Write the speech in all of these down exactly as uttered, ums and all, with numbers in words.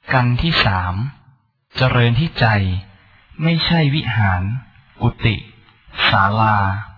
กันที่สามเจริญที่ใจไม่ใช่วิหารกุฏิศาลา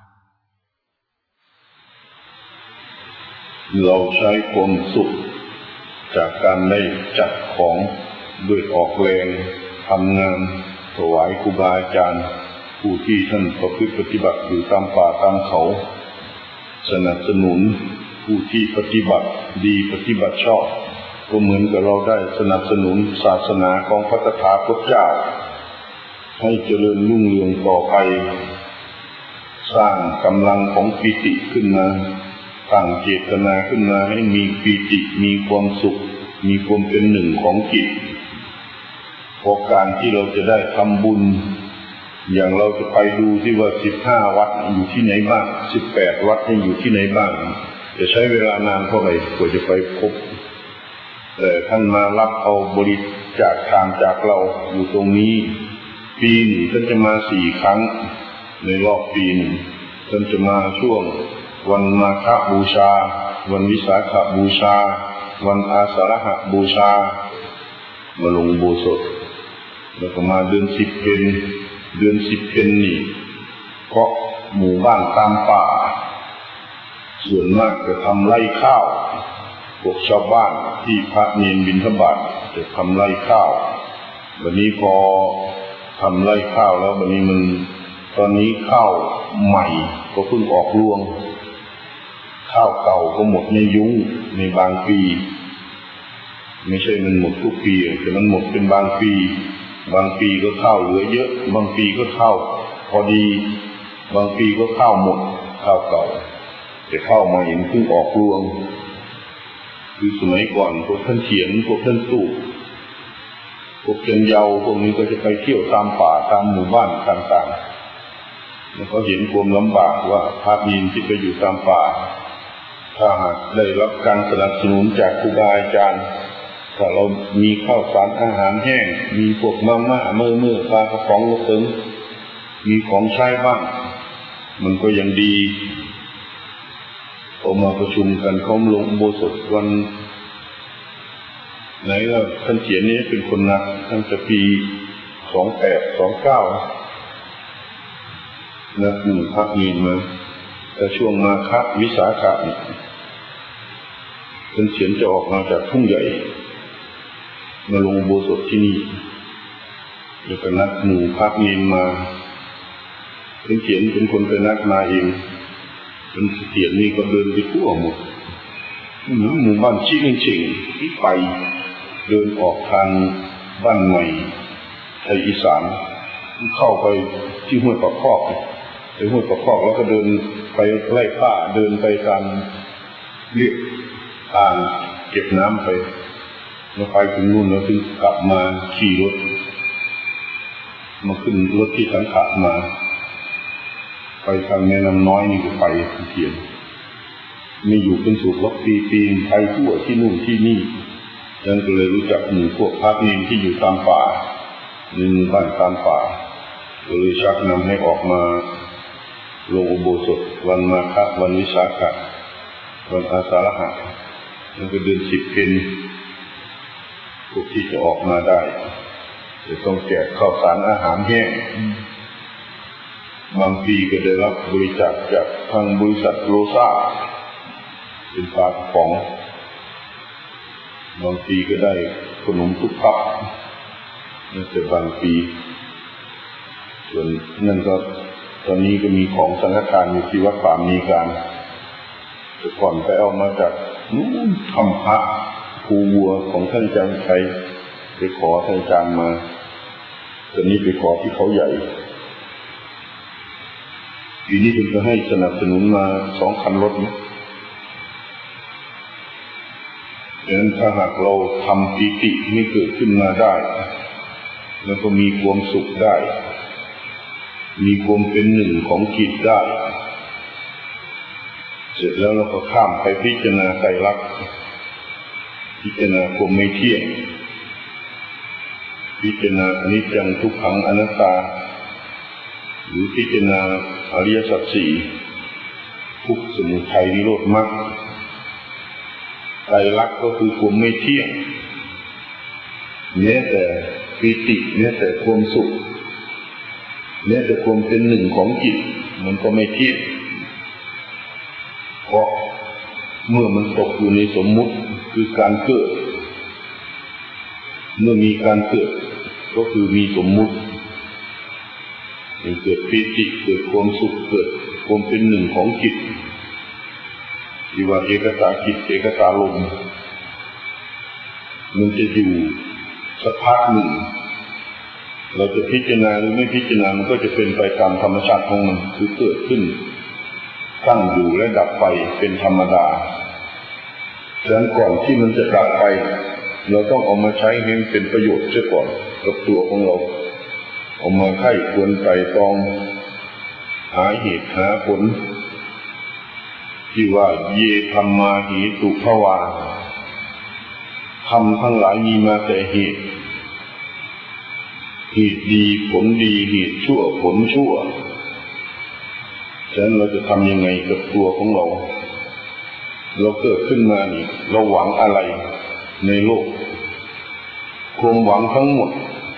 เราใช้ความสุขจากการได้จัดของด้วยออกแรงทำงานถวายครูบาอาจารย์ผู้ที่ท่านประพฤติปฏิบัติอยู่ตามป่าตามเขาสนับสนุนผู้ที่ปฏิบัติดีปฏิบัติชอบก็เหมือนกับเราได้สนับสนุนศาสนาของพระตถาคตเจ้าให้เจริญรุ่งเรืองต่อไปสร้างกำลังของปิติขึ้นมาตั้งเจตนาขึ้นมาให้มีปิติมีความสุขมีความเป็นหนึ่งของจิตเพราะการที่เราจะได้ทำบุญอย่างเราจะไปดูที่ว่าสิบห้าวัดอยู่ที่ไหนบ้างสิบแปดวัดอยู่ที่ไหนบ้างจะใช้เวลานานเท่าไหร่กว่าจะไปพบแต่ท่านมารับเอาบริจาคทานจากเราอยู่ตรงนี้ปีหนึ่งท่านจะมาสี่ครั้งในรอบปีหนึ่งท่านจะมาช่วงวันมาฆบูชาวันวิสาขบูชาวันอาสาฬหบูชามาลงอุโบสถแล้วก็มาเดือนสิบเพ็ญเดือนสิบเพ็ญนี่เพราะหมู่บ้านตามป่าส่วนมากจะทำไร่ข้าวพวกชาวบ้านที่พระเนรบิณฑบาตจะทำไร่ข้าววันนี้พอทำไร่ข้าวแล้ววันนี้มันตอนนี้ข้าวใหม่ก็เพิ่งออกรวงข้าวเก่าก็หมดในยุ้งในบางปีไม่ใช่มันหมดทุกปีแต่มันหมดเป็นบางปีบางปีก็ข้าวเหลือเยอะบางปีก็ข้าวพอดีบางปีก็ข้าวหมดข้าวเก่าแต่ข้าวใหม่เพิ่งออกรวงคือสมัยก่อนพวกท่านเขียนพวกท่านตู่พวกเจันเยาพวกนี้ก็จะไปเที่ยวตามป่าตามหมู่บ้านต่างๆแล้วก็เห็นความลำบากว่าพระมีนที่ไปอยู่ตามป่าถ้าหากได้รับการสนับสนุนจากครูบาอาจารย์ถ้าเรามีข้าวสารอาหารแห้งมีพวกมาม่าเมื่อเมื่อปลากระป๋องลูกตึงมีของใช้บ้างมันก็ยังดีออกมาประชุมกันเขาลงอุโบสถวันไหนล่ะท่านเขียนนี้เป็นคนนักตั้งแต่ปีสองแปดสองเก้านักหนึ่งพักเงินมาแต่ช่วงมาฆวิสาขะท่านเขียนจะออกมาจากทุ่งใหญ่มาลงอุโบสถที่นี่แล้วก็นัดหมู่พักเงินมาท่านเขียนเป็นคนไปนัดมาเองเป็นเขียนนี่ก็เดินไปทั่วหมดหมู่บ้านชี้เชิงที่ไปเดินออกทางบ้านใหม่ไทยอีสานเข้าไปที่ห้วยปะคอกไปห้วยปะคอกแล้วก็เดินไปไล่ผ้าเดินไปตามเรียบอ่างเก็บน้ำไปแล้วไปถึงนู่นแล้วถึงกลับมาขี่รถมาขึ้นรถที่สังขะมาไปทางแม่น้ำน้อยนี่ก็ไปเขียนมีอยู่เป็นสุขล็อกปีปีนไปทั่วที่นู่นที่นี่ฉันก็เลยรู้จักหมู่พวกพระเนรที่อยู่ตามป่าในหมู่บ้านตามป่าก็เลยชักนำให้ออกมาลงอุโบสถวันมาฆวันวิสาขะวันอาสาฬหะแล้วก็เดือนสิบเพ็ญพวกที่จะออกมาได้จะต้องแจกข้าวสารอาหารแห้งบางปีก็ได้รับบริจาคจากทางบริษัทโลซ่าเป็นปลากระป๋องบางปีก็ได้ขนมทุกพับนั่นแต่บางปีส่วนนั่นก็ตอนนี้ก็มีของสังฆทานอยู่ที่วัดป่ามีการแต่ก่อนไปเอามาจากนู้นคำพระภูวัวของท่านอาจารย์ชัยไปขอท่านอาจารย์มาตอนนี้ไปขอที่เขาใหญ่ปีนี้ถึงจะให้สนับสนุนมาสองคันรถนะดังนั้นถ้าหากเราทำปิติให้เกิดขึ้นมาได้แล้วก็มีความสุขได้มีความเป็นหนึ่งของจิตได้เสร็จแล้วเราก็ข้ามไปพิจารณาไตรลักษณ์พิจารณาความไม่เที่ยงพิจารณาอนิจจังทุกขังอนัตตาหรือพิจารณาอริยสัจสี่ทุกข์สมุทัยนิโรธมรรคไตรลักษณ์ก็คือความไม่เที่ยงแม้แต่ปิติแม้แต่ความสุขแม้แต่ความเป็นหนึ่งของจิตมันก็ไม่เที่ยงเพราะเมื่อมันตกอยู่ในสมมุติคือการเกิดเมื่อมีการเกิดก็คือมีสมมุติเกิดปิติเกิดความสุขเกิดความเป็นหนึ่งของจิตที่ว่าเอกตาจิตเอกตาลมมันจะอยู่สักพักหนึ่งเราจะพิจารณาหรือไม่พิจารณามันก็จะเป็นไปตามธรรมชาติของมันคือเกิดขึ้นตั้งอยู่และดับไปเป็นธรรมดาฉะนั้นก่อนที่มันจะดับไปเราต้องเอามาใช้ให้มันเป็นประโยชน์เสียก่อนกับตัวของเราเอามาไข้ควรไตร่ตรองหาเหตุหาผลที่ว่าเยธัมมาหิตุภวาธรรมทั้งหลายมีมาแต่เหตุเหตุดีผลดีเหตุชั่วผลชั่วฉะนั้นเราจะทำยังไงกับตัวของเราเราเกิดขึ้นมานี่เราหวังอะไรในโลกความหวังทั้งหมด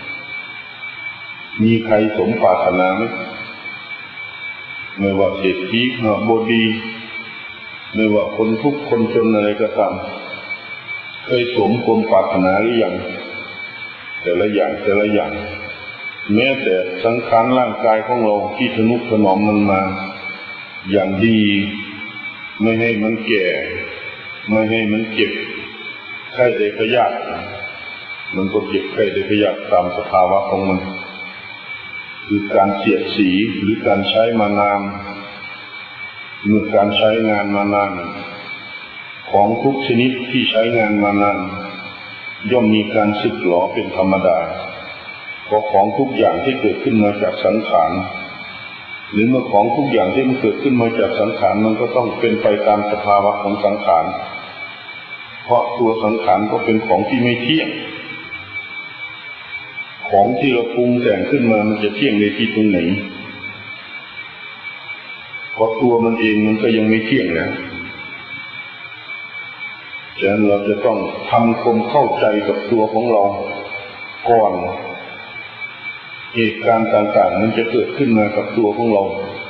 มีใครสมปรารถนาไหมไม่ว่าเศรษฐีหาบดีไม่ว่าคนทุกข์คนจนอะไรก็ตามเคยสมความปรารถนาหรือยังแต่ละอย่างแต่ละอย่างแม้แต่สังขารร่างกายของเราที่ทนุถนอมมันมาอย่างดีไม่ให้มันแก่ไม่ให้มันเจ็บไข้ได้พยาธิมันก็เจ็บไข้ได้พยาธิตามสภาวะของมันคือการเสียดสีหรือการใช้มานานเมื่อการใช้งานมานานของทุกชนิดที่ใช้งานมานานย่อมมีการสึกหรอเป็นธรรมดาเพราะของทุกอย่างที่เกิดขึ้นมาจากสังขารหรือเมื่อของทุกอย่างที่มันเกิดขึ้นมาจากสังขารมันก็ต้องเป็นไปตามสภาวะของสังขารเพราะตัวสังขารก็เป็นของที่ไม่เที่ยงของที่เราปรุงแต่งขึ้นมามันจะเที่ยงในที่ตรงไหนเพราะตัวมันเองมันก็ยังไม่เที่ยงนะฉะนั้นเราจะต้องทำความเข้าใจกับตัวของเราก่อนเหตุการณ์ต่างๆมันจะเกิดขึ้นมากับตัวของเรา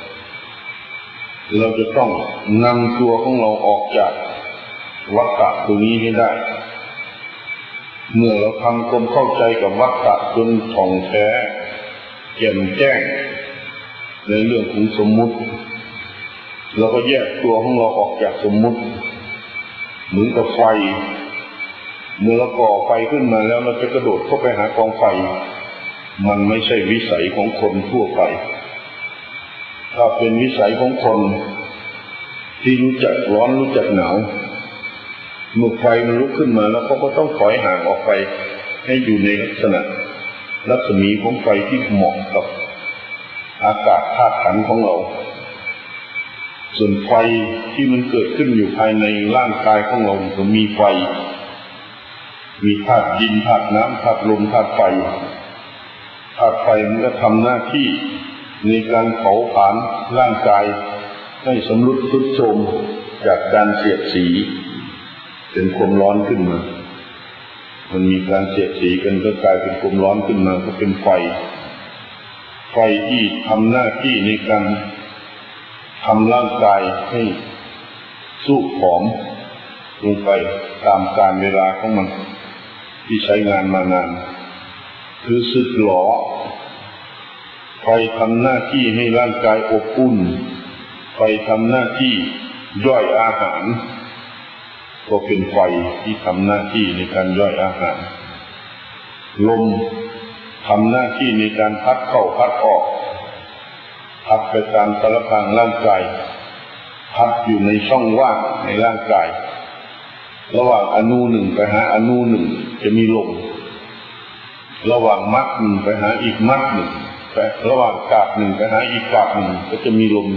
เราจะต้องนำตัวของเราออกจากวัฏฏะตรงนี้ให้ได้เมื่อเราทำความเข้าใจกับวัฏฏะจนท่องแท้แจ่มแจ้งในเรื่องของสมมุติเราก็แยกตัวของเราออกจากสมมุติเหมือนกับไฟเมื่อเราก่อไฟขึ้นมาแล้วเราจะกระโดดเข้าไปหากองไฟมันไม่ใช่วิสัยของคนทั่วไปถ้าเป็นวิสัยของคนที่รู้จักร้อนรู้จักหนาวเมื่อไฟมันลุกขึ้นมาแล้วเขาก็ต้องถอยห่างออกไปให้อยู่ในลักษณะรัศมีของไฟที่เหมาะกับอากาศธาตุขันธ์ของเราส่วนไฟที่มันเกิดขึ้นอยู่ภายในร่างกายของเราก็มีไฟมีธาตุดินธาตุน้ำธาตุลมธาตุไฟธาตุไฟมันก็ทำหน้าที่ในการเผาผลาญร่างกายให้สำรุดทรุดโทรมจากการเสียดสีเป็นความร้อนขึ้นมามันมีการเสียดสีกันก็กลายเป็นความร้อนขึ้นมาก็เป็นไฟไฟที่ทำหน้าที่ในการทำร่างกายให้สู้ผอมลงไปตามกาลเวลาของมันที่ใช้งานมานานคือสึกหรอไฟทำหน้าที่ให้ร่างกายอบอุ่นไฟทำหน้าที่ย่อยอาหารก็เป็นไฟที่ทำหน้าที่ในการย่อยอาหารลมทำหน้าที่ในการพัดเข้าพัดออกพัดไปตามสารพางร่างกายพัดอยู่ในช่องว่างในร่างกายระหว่างอนูหนึ่งไปหาอนูหนึ่งจะมีลมระหว่างมัดหนึ่งไปหาอีกมัดหนึ่งไประหว่างกาบหนึ่งไปหาอีกกาบหนึ่งก็จะมีลม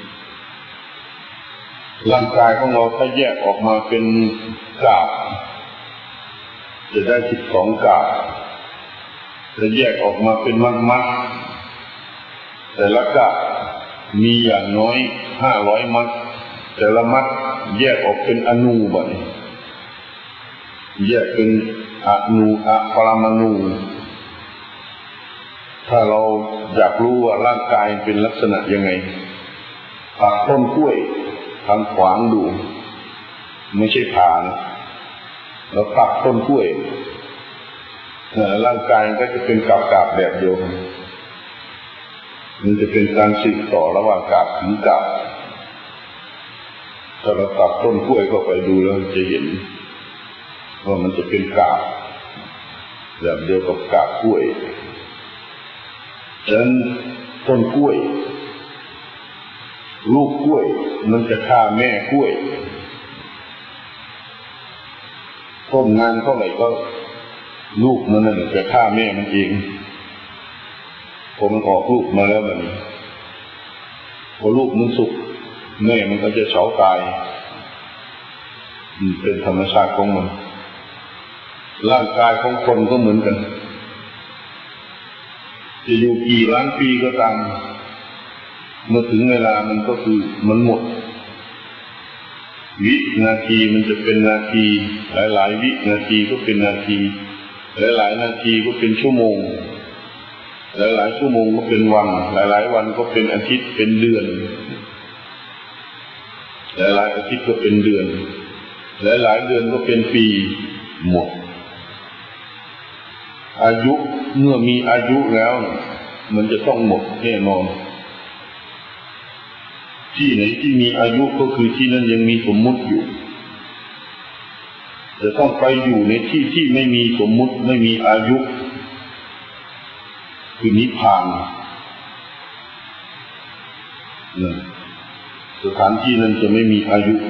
ร่างกายของเราถ้าแยกออกมาเป็นกาบจะได้สิบสองกาบจะแยกออกมาเป็นมัดมัดแต่ละกาบมีอย่างน้อยห้าร้อยมัดแต่ละมัดแยกออกเป็นอนูบ่อยแยกเป็นอนูอะปรมาณูถ้าเราอยากรู้ว่าร่างกายเป็นลักษณะยังไงตัดต้นกล้วยทางขวางดูไม่ใช่ผ่านแล้วตัดต้นกล้วยร่างกายก็จะเป็นกาบกาบแบบเดียวมันจะเป็นการสืบต่อระหว่างกาบถึงกาบถ้าเราตัดต้นกล้วยเข้าไปดูแล้วจะเห็นว่ามันจะเป็นกาบแบบเดียวกับกาบกล้วยฉะนั้นต้นกล้วยลูกกล้วยมันจะฆ่าแม่กล้วยต้นงานเท่าไหร่ก็ลูกมันนั่นจะฆ่าแม่มันเองพอมันออกลูกมาแล้วมันพอลูกมันสุกแม่มันก็จะเฉาตายเป็นธรรมชาติของมันร่างกายของคนก็เหมือนกันจะอยู่กี่ล้านปีก็ตามเมื่อถึงเวลามันก็คือมันหมดวินาทีมันจะเป็นนาทีหลายๆวินาทีก็เป็นนาทีหลายๆนาทีก็เป็นชั่วโมงหลายๆชั่วโมงก็เป็นวันหลายๆวันก็เป็นอาทิตย์เป็นเดือนหลายๆอาทิตย์ก็เป็นเดือนหลายๆเดือนก็เป็นปีหมดอายุเมื่อมีอายุแล้วมันจะต้องหมดแน่นอนที่ไหนที่มีอายุก็คือที่นั้นยังมีสมมุติอยู่จะต้องไปอยู่ในที่ที่ไม่มีสมมุติไม่มีอายุคือนิพพานนั่นสถานที่นั้นจะไม่มีอายุ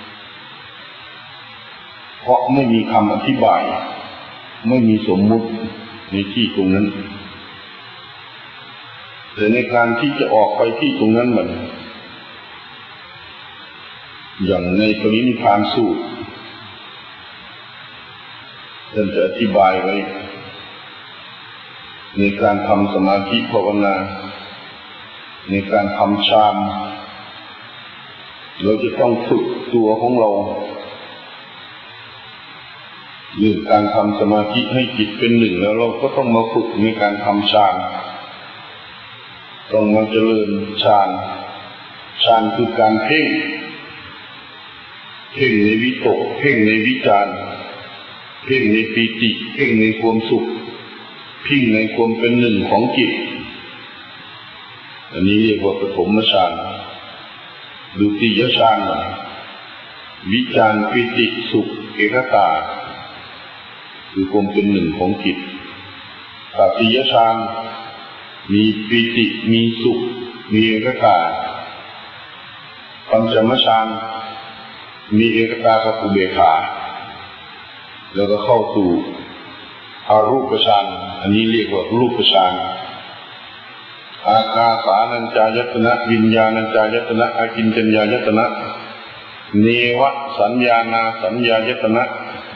เพราะไม่มีคำอธิบายไม่มีสมมุติในที่ตรงนั้นแต่ในการที่จะออกไปที่ตรงนั้นมันอย่างในปรินิพพานสูตรท่านจะอธิบายไว้ในการทำสมาธิภาวนาในการทำฌานเราจะต้องฝึกตัวของเราเรื่องการทำสมาธิให้จิตเป็นหนึ่งแล้วเราก็ต้องมาฝึกในการทำฌานต้องมาเจริญฌานฌานคือการเพ่งเพ่งในวิตกเพ่งในวิจารเพ่งในปีติเพ่งในความสุขเพ่งในความเป็นหนึ่งของจิตอันนี้เรียกว่าปฐมฌานดุติยฌานวิจารปีติสุขเอกตาคือความเป็นหนึ่งของจิตตติยฌานมีปีติมีสุขมีเอกตาปัญจมฌานมีเอกตากับอุเบกขาแล้วก็เข้าสู่อารูปฌานอันนี้เรียกว่ารูปฌานอากาสานัญจายตนะวิญญาณัญจายตนะอากิญจัญญายตนะเนวสัญญานาสัญญายตนะ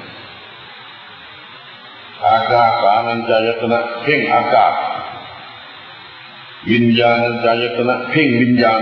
อากาสานัญจายตนะเพ่งอากาศวิญญาณัญจายตนะเพ่งวิญญาณ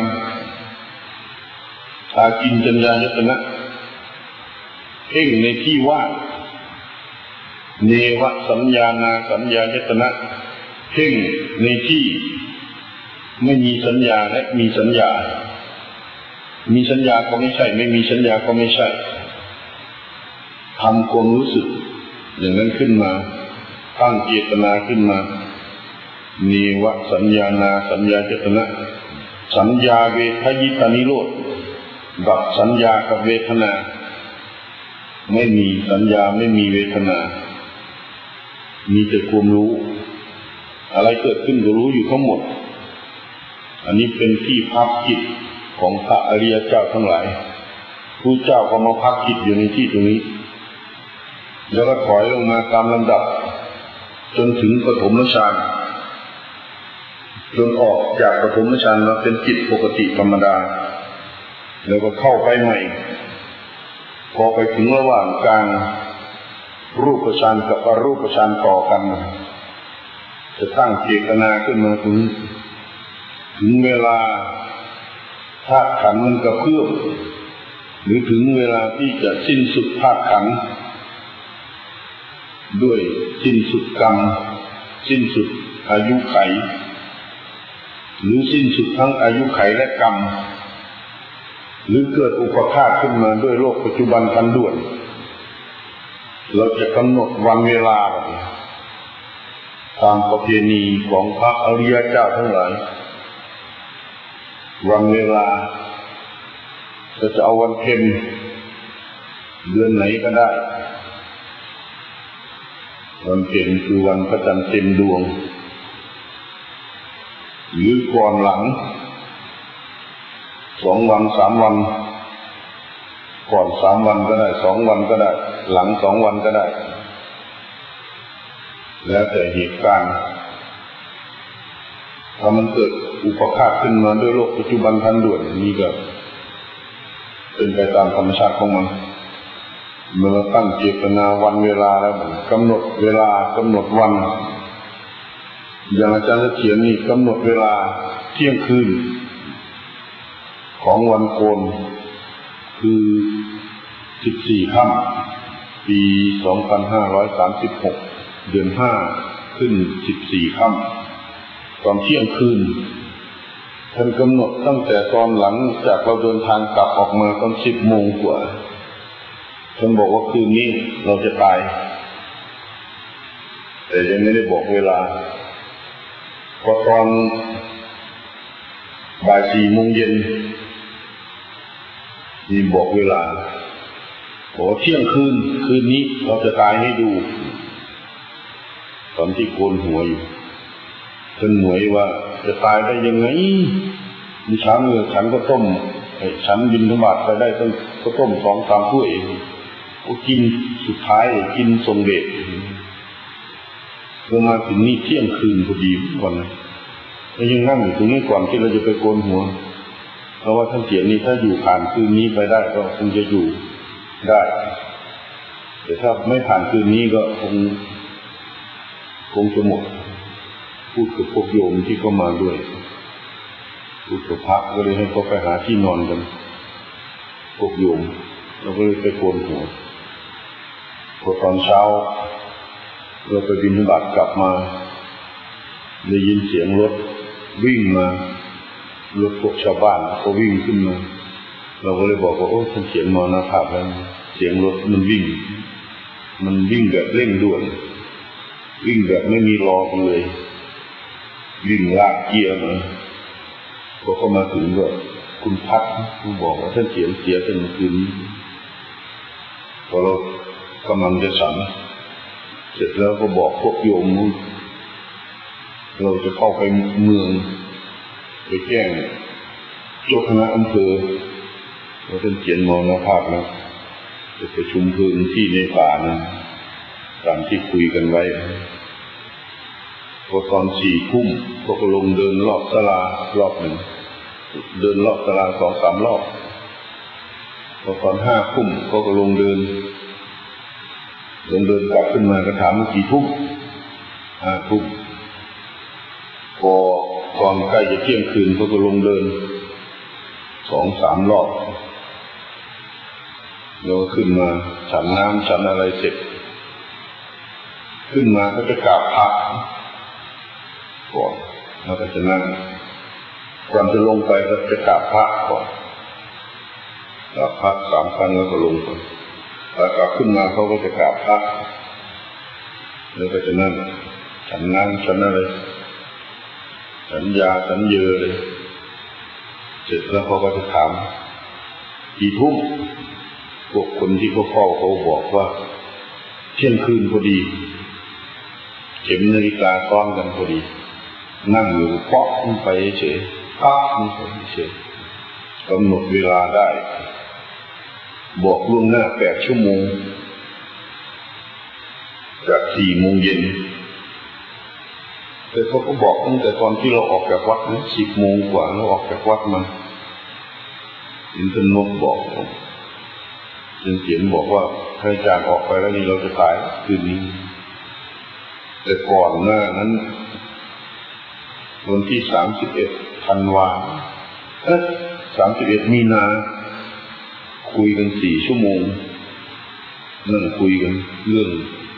อากิญจัญญายตนะเพ่งในที่ว่างเนวสัญญานาสัญญายตนะเพ่งในที่ไม่มีสัญญาและมีสัญญามีสัญญาก็ไม่ใช่ไม่มีสัญญาก็ไม่ใช่ทำความรู้สึกอย่างนั้นขึ้นมาตั้งเจตนาขึ้นมาเนวสัญญานาสัญญายตนะสัญญาเวทยิตานิโรธดับสัญญากับเวทนาไม่มีสัญญาไม่มีเวทนามีแต่ความรู้อะไรเกิดขึ้นก็รู้อยู่ทั้งหมดอันนี้เป็นที่พักจิตของพระอริยเจ้าทั้งหลายผู้เจ้าก็มาพักจิตอยู่ในที่ตรงนี้แล้วก็ถอยลงมาตามลำดับจนถึงปฐมฌานจนออกจากปฐมฌานมาเป็นจิตปกติธรรมดาแล้วก็เข้าไปใหม่พอไปถึงระหว่างกลางรูปฌานกับอรูปฌานต่อกันจะตั้งเจตนาขึ้นมาถึงถึงเวลาธาตุขันธ์มันกระเพื่อมหรือถึงเวลาที่จะสิ้นสุดธาตุขันธ์ด้วยสิ้นสุดกรรมสิ้นสุดอายุไขหรือสิ้นสุดทั้งอายุไขและกรรมหรือเกิดอุปฆาตขึ้นมาด้วยโลกปัจจุบันทันด่วนเราจะกำหนดวันเวลาตามประเพณีของพระอริยเจ้าทั้งหลายวันเวลาเราจะเอาวันเพ็ญเดือนไหนก็ได้วันเพ็ญคือวันพระจันทร์เต็มดวงหรือก่อนหลังสองวันสามวันก่อนสามวันก็ได้สองวันก็ได้หลังสองวันก็ได้แล้วแต่เหตุการณ์ถ้ามันเกิดอุปฆาตขึ้นมาด้วยโลกปัจจุบันทันด่วนนี่ก็เป็นไปตามธรรมชาติของมันเมื่อเราตั้งเจตนาวันเวลาแล้วกำหนดเวลากำหนดวันอย่างอาจารย์เขียนนี่กำหนดเวลาเที่ยงคืนของวันโกนคือสิบสี่ค่ำปีสองพันห้าร้อยสามสิบหกเดือนห้าขึ้นสิบสี่ค่ำตอนเที่ยงคืนท่านกำหนดตั้งแต่ตอนหลังจากเราเดินทางกลับออกมาตอนสิบโมงกว่าท่านบอกว่าคืนนี้เราจะตายแต่ยังไม่ได้บอกเวลาพอตอนบ่ายสี่โมงเย็นมีบอกเวลาบอกว่าเที่ยงคืนคืนนี้เราจะตายให้ดูตอนที่โกนหัวอยู่ท่านหมวยว่าจะตายได้ยังไงมีเช้าเมื่อฉันก็ต้มฉันบิณฑบาตไปได้ตั้งก็ต้มสองสามถ้วยเองก็กินสุดท้ายกินทรงเดชเรามาถึงนี่เที่ยงคืนพอดีวันนั้นแล้วยังนั่งอยู่ตรงนี้ก่อนที่เราจะไปโกนหัวเพราะว่าท่านเขียนนี่ถ้าอยู่ผ่านคืนนี้ไปได้ก็คงจะอยู่ได้แต่ถ้าไม่ผ่านคืนนี้ก็คงคงจะหมดพูดกับพวกโยมที่เขามาด้วยพูดกับพระก็เลยให้เขาไปหาที่นอนกันพวกโยมเราก็เลยไปโกนหัวพอตอนเช้าเราไปบิณฑบาตกลับมาได้ยินเสียงรถวิ่งมารถพวกชาวบ้านก็วิ่งขึ้นมาเราก็เลยบอกว่าโอ้ท่านเขียนมรณภาพแล้วเสียงรถมันวิ่งมันวิ่งแบบเร่งด่วนวิ่งแบบไม่มีรอกันเลยวิ่งลากเกียร์มาพอเข้ามาถึงก็คุณพัดคุณบอกว่าท่านเขียนเสียตั้งแต่คืนนี้พอเรากำลังจะฉันเสร็จแล้วก็บอกพวกโยมเราจะเข้าไปเมืองไปแจ้งเจ้าคณะอำเภอว่าท่านเขียนมรณภาพแล้วจะประชุมเพลิงที่ในป่านั้นตามที่คุยกันไว้พอตอนสี่ทุ่มก็ลงเดินรอบศาลารอบหนึ่งเดินรอบศาลาสองสามรอบพอตอนห้าทุ่มก็ลงเดินลงเดินกลับขึ้นมาก็ถามกี่ทุ่มห้าทุ่มพอตอนใกล้จะเที่ยงคืนเขาก็ลงเดินสองสามรอบแล้วก็ขึ้นมาฉันน้ำฉันอะไรเสร็จขึ้นมาก็จะกราบพระก่อนแล้วก็จะนั่งก่อนจะลงไปก็จะกราบพระก่อนกราบพระสามครั้งแล้วก็ลงไปแล้วกลับขึ้นมาเขาก็จะกราบพระแล้วก็จะนั่งฉันน้ำฉันอะไรสัญญาสัญเยอเลยเสร็จแล้วเขาก็จะถามกี่ทุ่มพวกคนที่เขาเฝ้าเขาบอกว่าเที่ยงคืนพอดีเข็มนาฬิกาซ้อนกันพอดีนั่งอยู่เปาะลงไปเฉยพักลงไปเฉยกำหนดเวลาได้บอกล่วงหน้าแปดชั่วโมงจากสี่โมงเย็นแต่เขาก็บอกตั้งแต่ตอนที่เราออกจากวัดนะสิบโมงกว่าเราออกจากวัดมาเห็นท่านนกบอกท่านเขียนบอกว่าถ้าอาจารย์ออกไปแล้วนี่เราจะตายคืนนี้แต่ก่อนหน้านั้นวันที่สามสิบเอ็ดธันวาเอ๊ะสามสิบเอ็ดมีนาคุยกันสี่ชั่วโมงนั่งคุยกันเรื่อง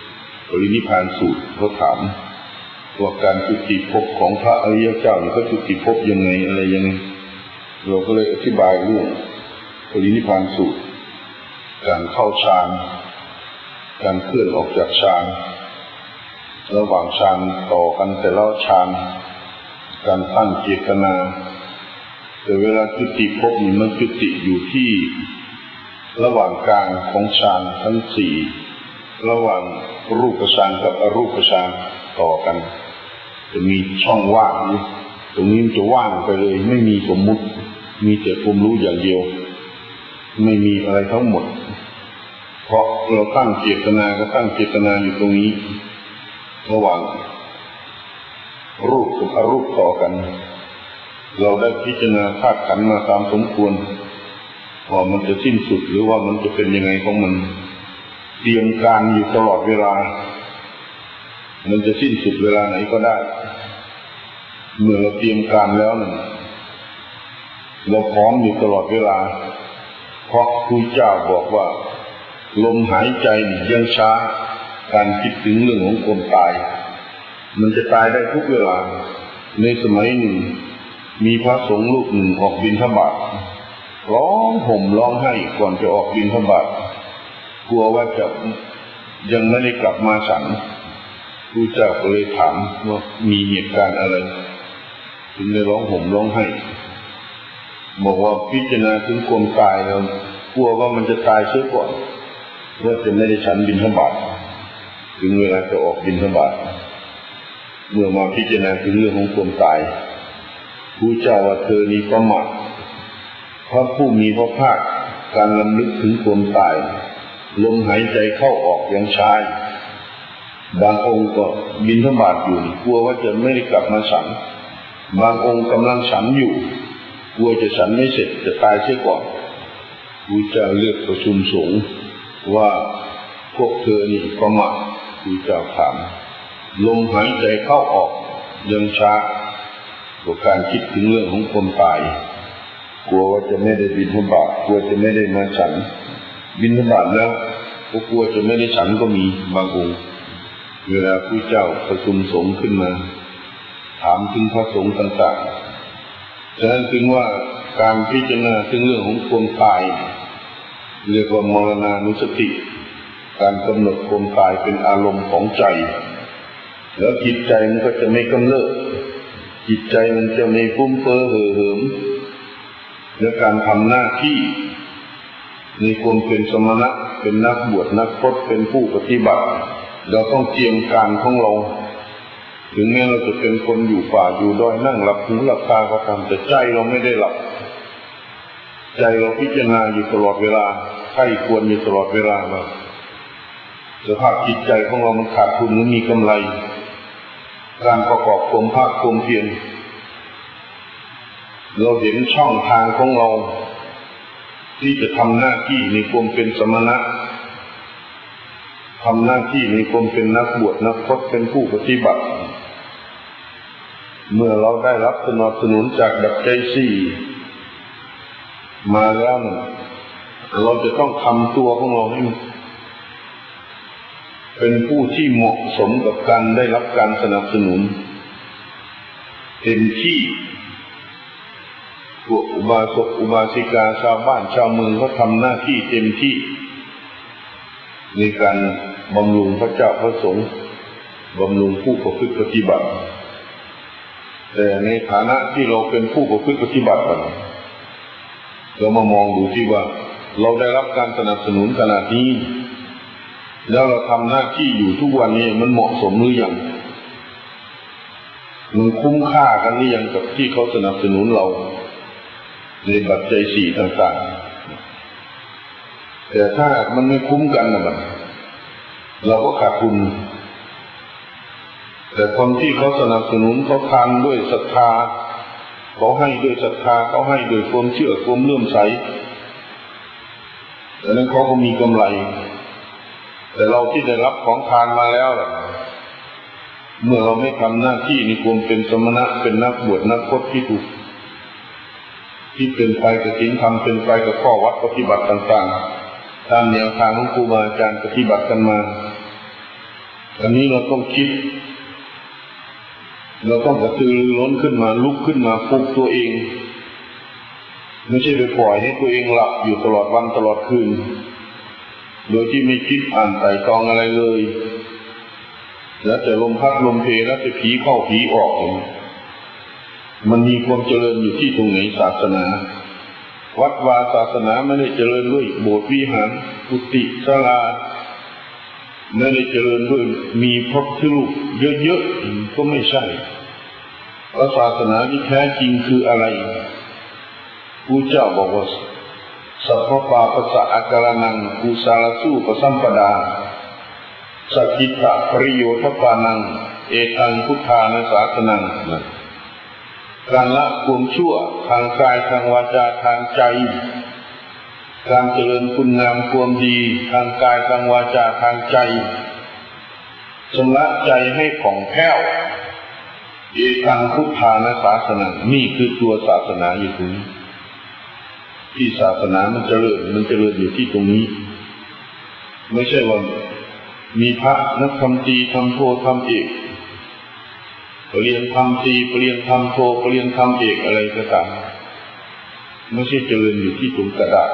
ปรินิพพานสูตรเขาถามว่าการจุติภพของพระอริยเจ้าเนี่ยเขาจุติภพยังไงอะไรยังไงเราก็เลยอธิบายเรื่องปรินิพพานสูตรการเข้าฌานการเคลื่อนออกจากฌานระหว่างฌานต่อกันแต่ละฌานการตั้งเจตนาแต่เวลาจุติภพนี่มันจุติอยู่ที่ระหว่างกลางของฌานทั้งสี่ระหว่างรูปฌานกับอรูปฌานต่อกันจะมีช่องว่างอยู่ตรงนี้มันจะว่างไปเลยไม่มีสมมุติมีแต่ความรู้อย่างเดียวไม่มีอะไรทั้งหมดเพราะเราตั้งเจตนาก็ตั้งเจตนาอยู่ตรงนี้ระหว่างรูปกับอรูปต่อกันเราได้พิจารณาธาตุขันธ์มาตามสมควรว่ามันจะสิ้นสุดหรือว่ามันจะเป็นยังไงของมันเตรียมการอยู่ตลอดเวลามันจะสิ้นสุดเวลาไหนก็ได้เมื่อเราเตรียมการแล้วนั่นเราพร้อมอยู่ตลอดเวลาเพราะครูเจ้าบอกว่าลมหายใจนี่ยังช้าการคิดถึงเรื่องของความตายมันจะตายได้ทุกเวลาในสมัยหนึ่งมีพระสงฆ์รูปหนึ่งออกบิณฑบาตร้องห่มร้องไห้ก่อนจะออกบิณฑบาตกลัวว่าจะยังไม่ได้กลับมาฉันครูเจ้าก็เลยถามว่ามีเหตุการณ์อะไรถึงได้ร้องห่มร้องไห้บอกว่าพิจารณาถึงความตายแล้วกลัวว่ามันจะตายเสียก่อนว่าจะไม่ได้ฉันบิณฑบาตถึงเวลาจะออกบิณฑบาตเมื่อมาพิจารณาถึงเรื่องของความตายครูเจ้าว่าเธอนี้ประมาทพระผู้มีพระภาคการรำลึกถึงความตายลมหายใจเข้าออกอย่างช้าบางองค์ก็บิณฑบาตอยู่กลัวว่าจะไม่ได้กลับมาฉันบางองค์กำลังฉันอยู่กลัวจะฉันไม่เสร็จจะตายเสียก่อนครูเจ้าเลือกประชุมสงฆ์ว่าพวกเธอนี่ประมาทครูเจ้าถามลมหายใจเข้าออกยังช้ากว่าการคิดถึงเรื่องของคนตายกลัวว่าจะไม่ได้บิณฑบาตกลัวจะไม่ได้มาฉันบิณฑบาตแล้วก็กลัวจะไม่ได้ฉันก็มีบางองค์เวลาครูเจ้าประชุมสงฆ์ขึ้นมาถามถึงพระสงฆ์ต่างๆฉะนั้นจึงว่าการพิจารณาถึงเรื่องของความตายเรียกว่ามรณานุสติการกำหนดความตายเป็นอารมณ์ของใจแล้วจิตใจมันก็จะไม่กำเริบจิตใจมันจะไม่ฟุ้งเฟ้อเห่อเหิมและการทำหน้าที่ในความเป็นสมณะเป็นนักบวชนักพรตเป็นผู้ปฏิบัติเราต้องเตรียมการของเราถึงแม้เราจะเป็นคนอยู่ป่าอยู่ดอยนั่งหลับหูหลับตาก็ตามแต่ใจเราไม่ได้หลับใจเราพิจารณาอยู่ตลอดเวลาใคร่ควรอยู่ตลอดเวลาว่าสภาพจิตใจของเรามันขาดทุนหรือมีกำไรการประกอบความภาคความเพียรเราเห็นช่องทางของเราที่จะทำหน้าที่ในความเป็นสมณะทำหน้าที่ในความเป็นนักบวชนักพรตเป็นผู้ปฏิบัติเมื่อเราได้รับสนับสนุนจากดับใจสี่มาแล้วเราจะต้องทำตัวของเราให้เป็นผู้ที่เหมาะสมกับการได้รับการสนับสนุนเต็มที่พวกอุบาสกอุบาสิกาชาวบ้านชาวเมืองเขาทำหน้าที่เต็มที่ในการบำรุงพระเจ้าพระสงฆ์บำรุงผู้ประพฤติปฏิบัติแต่ในฐานะที่เราเป็นผู้ประพฤติปฏิบัติเรามามองดูที่ว่าเราได้รับการสนับสนุนขนาดนี้แล้วเราทำหน้าที่อยู่ทุกวันนี้มันเหมาะสมหรือยังมันคุ้มค่ากันหรือยังกับที่เขาสนับสนุนเราในปัจจัยสี่ต่างๆแต่ถ้ามันไม่คุ้มกันนะมันเราก็ขาดทุนแต่คนที่เขาสนับสนุนเขาทานด้วยศรัทธาเขาให้ด้วยศรัทธาเขาให้ด้วยความเชื่อความเลื่อมใสดังนั้นเขาก็มีกำไรแต่เราที่ได้รับของทานมาแล้วล่ะเมื่อเราไม่ทำหน้าที่ในความเป็นสมณะเป็นนักบวชนักพรตที่ถูกที่เป็นไปกับศีลธรรมเป็นไปกับข้อวัดปฏิบัติต่างๆตามแนวทางของครูบาอาจารย์ปฏิบัติกันมาอันนี้เราต้องคิดเราต้องกระตือรือร้นขึ้นมาลุกขึ้นมาปลุกตัวเองไม่ใช่ไปปล่อยให้ตัวเองหลับอยู่ตลอดวันตลอดคืนโดยที่ไม่คิดอ่านไตร่ตรองอะไรเลยแล้วแต่ลมพัดลมเพแล้วแต่ผีเข้าผีออกมันมีความเจริญอยู่ที่ตรงไหนศาสนาวัดวาศาสนาไม่ได้เจริญด้วยโบสถ์วิหารกุฏิศาลาไม่ได้เจริญด้วยมีพระพุทธรูปเยอะๆก็ไม่ใช่เพราะศาสนาที่แท้จริงคืออะไรพระเจ้าบอกว่าสัพพปาปัสสะอาการนังกุศลสู้ปสัมปดาสัจจิตะปริโยทปานังเอตังพุทธานาสาสนังการละความชั่วทางกายทางวาจาทางใจการเจริญคุณงามความดีทางกายทางวาจาทางใจชำระใจให้ผ่องแผ้วเอตังพุทธานาสาสนังนี่คือตัวศาสนาอยู่ตรงนี้ที่ศาสนามันเจริญมันเจริญอยู่ที่ตรงนี้ไม่ใช่ว่ามีพระนักธรรมตรีทำโททำเอกเรียนทำตรีเรียนทำโทเรียนทำเอกอะไรก็ตามไม่ใช่เจริญอยู่ที่ตรงกระดาษ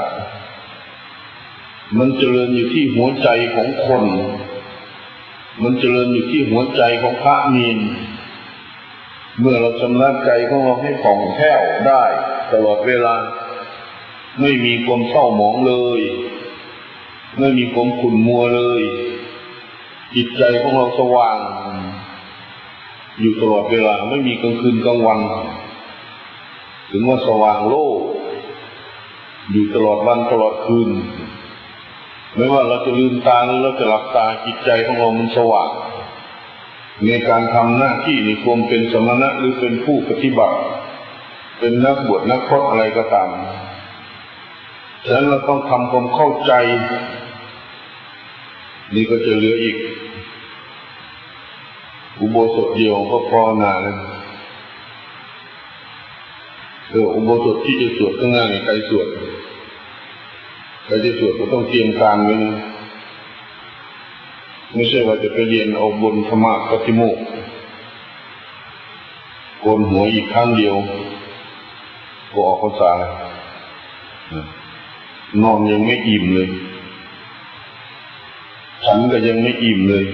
มันเจริญอยู่ที่หัวใจของคนมันเจริญอยู่ที่หัวใจของพระเนรเมื่อเราชำระใจของเราให้ผ่องแผ้วได้ตลอดเวลาไม่มีความเศร้าหมองเลยไม่มีความขุ่นมัวเลยจิตใจของเราสว่างอยู่ตลอดเวลาไม่มีกลางคืนกลางวันถึงว่าสว่างโลกอยู่ตลอดวันตลอดคืนไม่ว่าเราจะลืมตาหรือเราจะหลับตาจิตใจของเรามันสว่างในการทำหน้าที่ในความเป็นสมณะหรือเป็นผู้ปฏิบัติเป็นนักบวชนักพรตอะไรก็ตามฉะนั้นเราต้องทำความเข้าใจนี่ก็จะเหลืออีกอุโบสถเดียวก็พอหนาเลยเอออุโบสถที่จะสวดข้างหน้าเนี่ยใครสวดใครจะสวดก็ต้องเตรียมการไว้นะไม่ใช่ว่าจะไปเรียนเอาบนธรรมะปฏิโมกข์โกนหัวอีกครั้งเดียวก็ออกพรรษานอนยังไม่อิ่มเลยฉันก็ยังไม่อิ่มเลย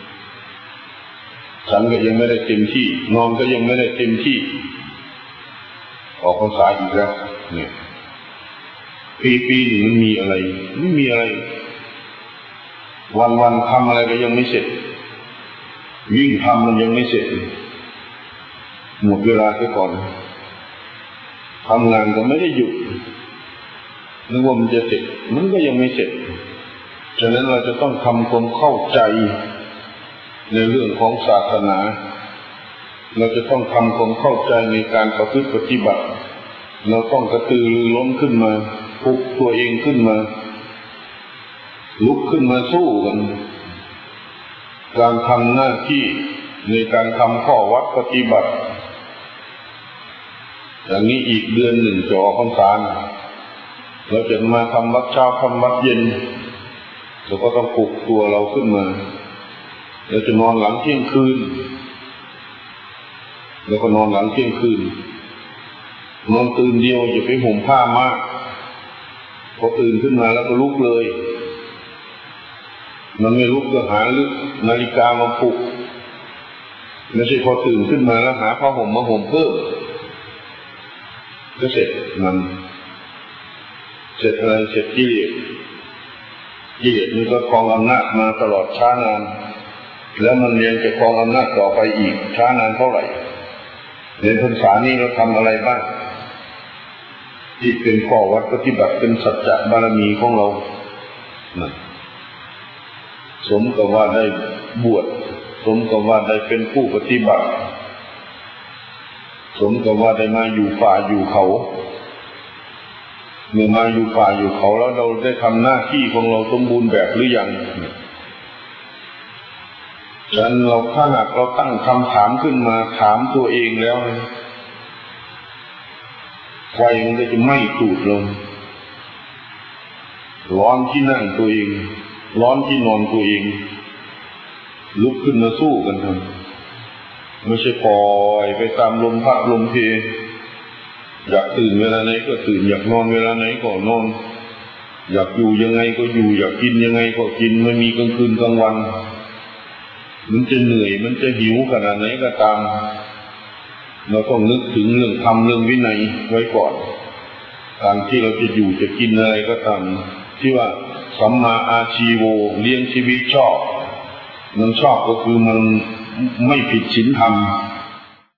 ฉันก็ยังไม่ได้เต็มที่นอนก็ยังไม่ได้เต็มที่ออกพรรษาอีกแล้วเนี่ยปีปีหนึ่งมันมีอะไรไม่มีอะไรวันวันทำอะไรก็ยังไม่เสร็จยิ่งทำมันยังไม่เสร็จหมดเวลาไปก่อนทำงานก็ไม่ได้หยุดนึกว่ามันจะเสร็จมันก็ยังไม่เสร็จฉะนั้นเราจะต้องทำความเข้าใจในเรื่องของศาสนาเราจะต้องทำความเข้าใจในการประพฤติปฏิบัติเราต้องกระตือรือร้นขึ้นมาปลุกตัวเองขึ้นมาลุกขึ้นมาสู้กันการทำหน้าที่ในการทำข้อวัดปฏิบัติอย่างนี้อีกเดือนหนึ่งจะออกพรรษาเราจะมาทำวัดเช้าทำวัดเย็นเราก็ต้องปลุกตัวเราขึ้นมาเราจะนอนหลังเที่ยงคืนแล้วก็นอนหลังเที่ยงคืนนอนตื่นเดียวอย่าไปห่มผ้ามากพอตื่นขึ้นมาแล้วก็ลุกเลยมันไม่ลุกก็หานาฬิกามาปลุกไม่ใช่พอตื่นขึ้นมาแล้วหาผ้าห่มมาห่มเพิ่มก็เสร็จมันเสร็จอะไรเสร็จกิเลสกิเลสมันก็ครองอำนาจมาตลอดช้านานแล้วมันยังจะครองอำนาจต่อไปอีกช้านานเท่าไหร่ในพรรษานี้เราทำอะไรบ้างที่เป็นข้อวัดปฏิบัติเป็นสัจจะบารมีของเรานะสมกับว่าได้บวชสมกับว่าได้เป็นผู้ปฏิบัติสมกับว่าได้มาอยู่ป่าอยู่เขาเมื่อมาอยู่ป่าอยู่เขาแล้วเราได้ทำหน้าที่ของเราสมบูรณ์แบบหรือยังฉะนั้นเราถ้าหากเราตั้งคำถามขึ้นมาถามตัวเองแล้วไฟมันก็จะไหม้ตูดลงร้อนที่นั่งตัวเองร้อนที่นอนตัวเองลุกขึ้นมาสู้กันครับไม่ใช่ปล่อยไปตามลมพัดลมเพอยากตื่นเวลาไหนก็ตื่นอยากนอนเวลาไหนก็นอนอยากอยู่ยังไงก็อยู่อยากกินยังไงก็กินไม่มีกลางคืนกลางวันมันจะเหนื่อยมันจะหิวขนาดไหนก็ตามเราต้องนึกถึงเรื่องธรรมเรื่องวินัยไว้ก่อนการที่เราจะอยู่จะกินอะไรก็ตามที่ว่าสัมมาอาชีโวเลี้ยงชีวิตชอบมันชอบก็คือมันไม่ผิดศีลธรรม